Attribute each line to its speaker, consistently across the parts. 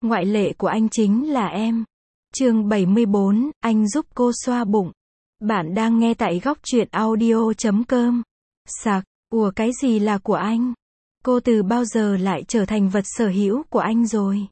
Speaker 1: Ngoại lệ của anh chính là em. Chương 74, anh giúp cô xoa bụng. Bạn đang nghe tại góc truyện audio.com. Sạc, ủa cái gì là của anh? Cô từ bao giờ lại trở thành vật sở hữu của anh rồi?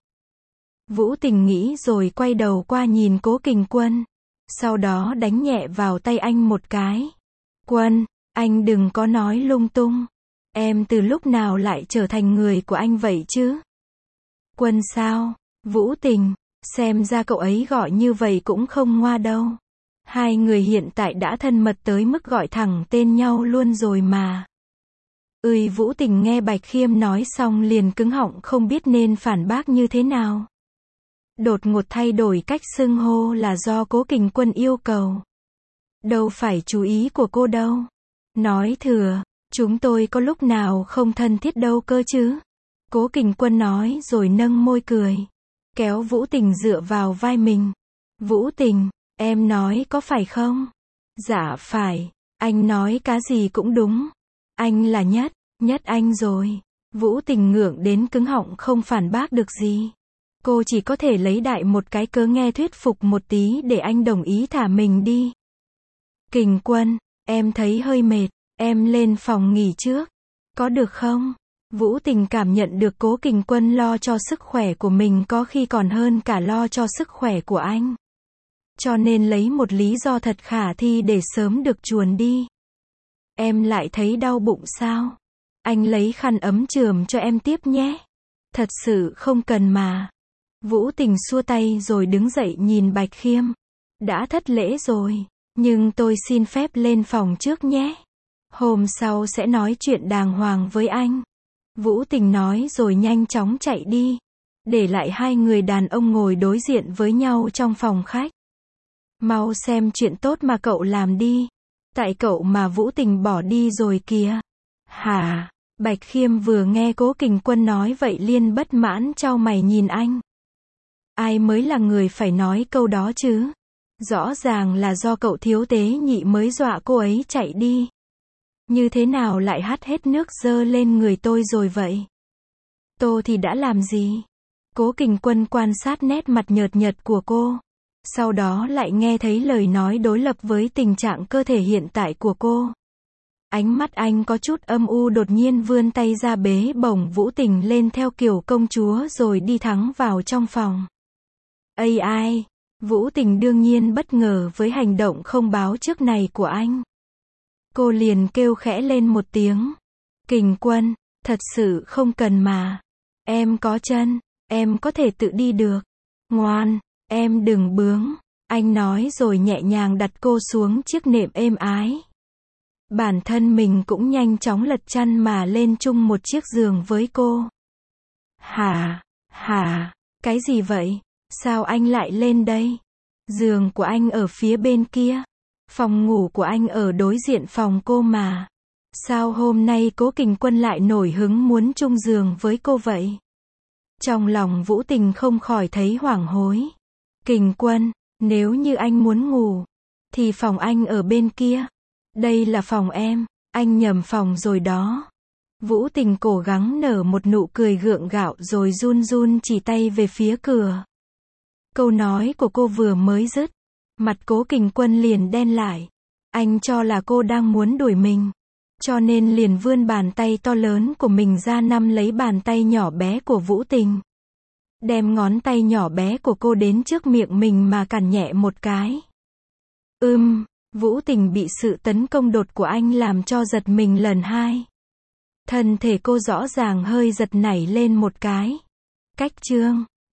Speaker 1: Vũ Tình nghĩ rồi quay đầu qua nhìn Cố Kình Quân. Sau đó đánh nhẹ vào tay anh một cái. Quân, anh đừng có nói lung tung. Em từ lúc nào lại trở thành người của anh vậy chứ? Quân sao? Vũ Tình, xem ra cậu ấy gọi như vậy cũng không ngoa đâu. Hai người hiện tại đã thân mật tới mức gọi thẳng tên nhau luôn rồi mà. Vũ Tình nghe Bạch Khiêm nói xong liền cứng họng không biết nên phản bác như thế nào. Đột ngột thay đổi cách xưng hô là do Cố Kình Quân yêu cầu. Đâu phải chú ý của cô đâu. Nói thừa, chúng tôi có lúc nào không thân thiết đâu cơ chứ. Cố Kình Quân nói rồi nâng môi cười. Kéo Vũ Tình dựa vào vai mình. Vũ Tình, em nói có phải không? Dạ phải, anh nói cái gì cũng đúng. Anh là nhất anh rồi. Vũ Tình ngượng đến cứng họng không phản bác được gì. Cô chỉ có thể lấy đại một cái cớ nghe thuyết phục một tí để anh đồng ý thả mình đi. Kình Quân, em thấy hơi mệt, em lên phòng nghỉ trước. Có được không? Vũ Tình cảm nhận được Cố Kình Quân lo cho sức khỏe của mình có khi còn hơn cả lo cho sức khỏe của anh. Cho nên lấy một lý do thật khả thi để sớm được chuồn đi. Em lại thấy đau bụng sao? Anh lấy khăn ấm chườm cho em tiếp nhé. Thật sự không cần mà. Vũ Tình xua tay rồi đứng dậy nhìn Bạch Khiêm. Đã thất lễ rồi, nhưng tôi xin phép lên phòng trước nhé. Hôm sau sẽ nói chuyện đàng hoàng với anh. Vũ Tình nói rồi nhanh chóng chạy đi. Để lại hai người đàn ông ngồi đối diện với nhau trong phòng khách. Mau xem chuyện tốt mà cậu làm đi. Tại cậu mà Vũ Tình bỏ đi rồi kìa. Hả? Bạch Khiêm vừa nghe Cố Kình Quân nói vậy liền bất mãn chau mày nhìn anh. Ai mới là người phải nói câu đó chứ? Rõ ràng là do cậu thiếu tế nhị mới dọa cô ấy chạy đi. Như thế nào lại hắt hết nước dơ lên người tôi rồi vậy? Tôi thì đã làm gì? Cố Kình Quân quan sát nét mặt nhợt nhợt của cô. Sau đó lại nghe thấy lời nói đối lập với tình trạng cơ thể hiện tại của cô. Ánh mắt anh có chút âm u đột nhiên vươn tay ra bế bổng Vũ Tình lên theo kiểu công chúa rồi đi thẳng vào trong phòng. Ai? Vũ Tình đương nhiên bất ngờ với hành động không báo trước này của anh. Cô liền kêu khẽ lên một tiếng. Kình Quân, thật sự không cần mà. Em có chân, em có thể tự đi được. Ngoan, em đừng bướng. Anh nói rồi nhẹ nhàng đặt cô xuống chiếc nệm êm ái. Bản thân mình cũng nhanh chóng lật chăn mà lên chung một chiếc giường với cô. Hả, cái gì vậy? Sao anh lại lên đây? Giường của anh ở phía bên kia. Phòng ngủ của anh ở đối diện phòng cô mà. Sao hôm nay Cố Kình Quân lại nổi hứng muốn chung giường với cô vậy? Trong lòng Vũ Tình không khỏi thấy hoảng hối. Kình Quân, nếu như anh muốn ngủ, thì phòng anh ở bên kia. Đây là phòng em, anh nhầm phòng rồi đó. Vũ Tình cố gắng nở một nụ cười gượng gạo rồi run run chỉ tay về phía cửa. Câu nói của cô vừa mới dứt, mặt Cố Kình Quân liền đen lại. Anh cho là cô đang muốn đuổi mình, cho nên liền vươn bàn tay to lớn của mình ra nắm lấy bàn tay nhỏ bé của Vũ Tình. Đem ngón tay nhỏ bé của cô đến trước miệng mình mà cản nhẹ một cái. Vũ Tình bị sự tấn công đột của anh làm cho giật mình lần hai. Thân thể cô rõ ràng hơi giật nảy lên một cái. Cách chương